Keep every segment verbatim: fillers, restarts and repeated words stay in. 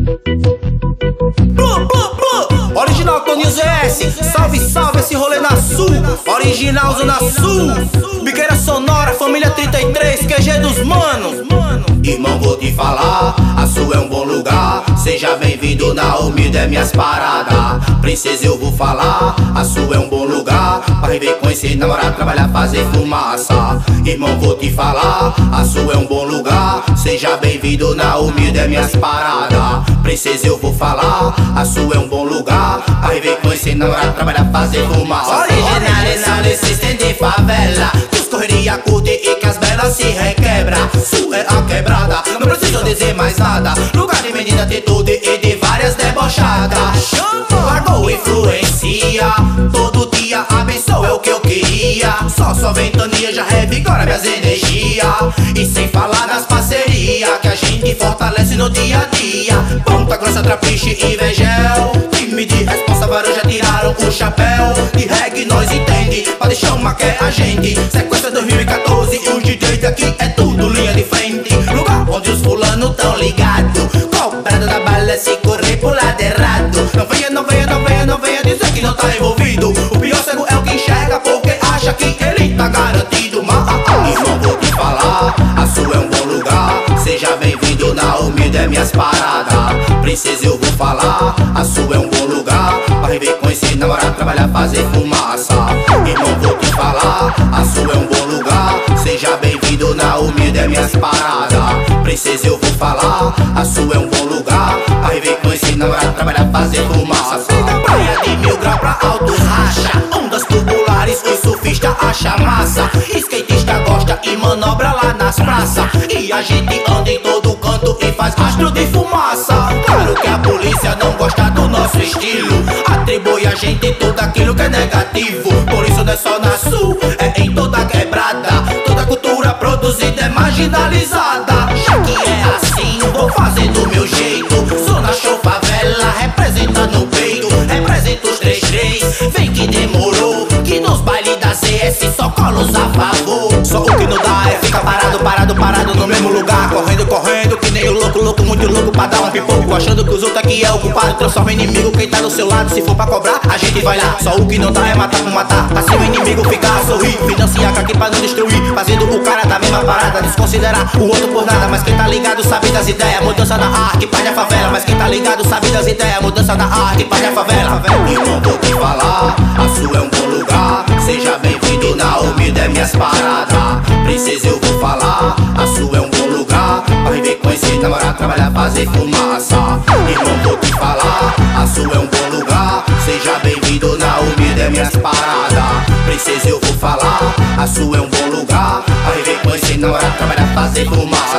Blu, blu, blu. Original Toninho Z S. Salve, salve esse rolê na Sul. Original Zona Sul. Biqueira Sonora, família trinta e três, Q G dos manos. Irmão, vou te falar, a Sul é um bom lugar. Seja bem-vindo na humilde, é minhas paradas. Princesa, eu vou falar, a Sul é um bom lugar. Pra viver, conhecer, namorar, trabalhar, fazer fumaça. Irmão, vou te falar, a Sul é um bom lugar. Seja bem-vindo na humilde, é minhas paradas. Princesa, eu vou falar, a Sul é um bom lugar. Pra viver, conhecer, namorar, trabalhar, fazer fumaça. Original não existem de favela, que os correria curtem e que as belas se requebra. Sul é a quebrada, não preciso dizer mais nada. Lugar de menina, atitude e de várias debochadas. Largou influencia, todo dia abençoa, é o que eu queria. Só sua ventania já revigora minhas energias. E sem falar nas parcerias que a gente fortalece no dia a dia. Ponta Grossa, Trapiche e Vegel, time de responsa, varão já tiraram o chapéu. De reggae nós entende, pode chamar que é a gente. Sequência dois mil e quatorze, os D Js daqui é tudo linha de frente. Lugar onde os fulanos tão ligados, cobrado da bala se correr pro lado errado. Não venha, não venha, não venha, não venha dizer que não tá envolvido. O pior cego é o que enxerga porque acha que ele tá garantido. Mas irmão, vou te falar, a Sul é um bom lugar. Seja bem-vindo na humilde, é minhas paradas. Princesa, eu vou falar, a Sul é um bom lugar. Pra viver, conhecer, namorar, trabalhar, fazer fumaça. Irmão, vou te falar, a Sul é um bom lugar. Seja bem-vindo na humilde, é minhas paradas. Princesa, eu vou falar, a Sul é um bom lugar. Pra viver, conhecer, namorar, trabalhar, fazer fumaça. Praia de mil grau pra alto racha, ondas tubulares, os surfistas acha massa. Skatista gosta e manobra lá nas praças. E a gente anda em todo canto e faz rastro de fumaça. Claro que a polícia não gosta do nosso estilo, atribui a gente tudo aquilo que é negativo. Por isso não é só na Sul, é em toda quebrada. Toda cultura produzida é marginalizada. Já que é assim, vou fazer do meu jeito. Zona Show Favela, representa no peito, representa os três três. Vem que demorou, que nos bailes da C S só colos a favor. Só o que não dá é ficar parado, parado, parado no mesmo lugar. Correndo, correndo, que nem o louco, louco, muito louco pra dar um pipoco. Achando que os outros aqui é o culpado, transforma em inimigo quem tá do seu lado. Se for pra cobrar, a gente vai lá. Só o que não dá é matar por matar. Assim o inimigo fica a sorrir, financiar aqui pra não destruir. Fazendo o cara da mesma parada, desconsiderar o outro por nada. Mas quem tá ligado sabe das ideias, mudança da arte, pai da favela. Mas quem tá ligado sabe das ideias, mudança da arte, pai da favela. Irmão, vou te falar, a Sul é um bom lugar. Seja bem-vindo na humilde, é minhas paradas. Princesa, eu vou falar, a Sul é um bom lugar. Pra viver, conhecer, namorar, trabalhar, fazer fumaça. Irmão, vou te falar, a Sul é um bom lugar. Seja bem-vindo na humilde, é minhas paradas. Princesa, eu vou falar, a Sul é um bom lugar. Pra viver, conhecer, namorar, trabalhar, fazer fumaça.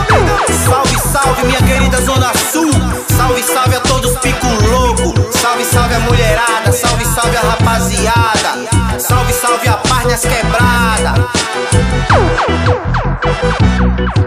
Salve, salve minha querida Zona Sul. Salve, salve a todos pico louco. Salve, salve a mulherada. Salve, salve a rapaziada. Salve, salve a paz nas quebradas.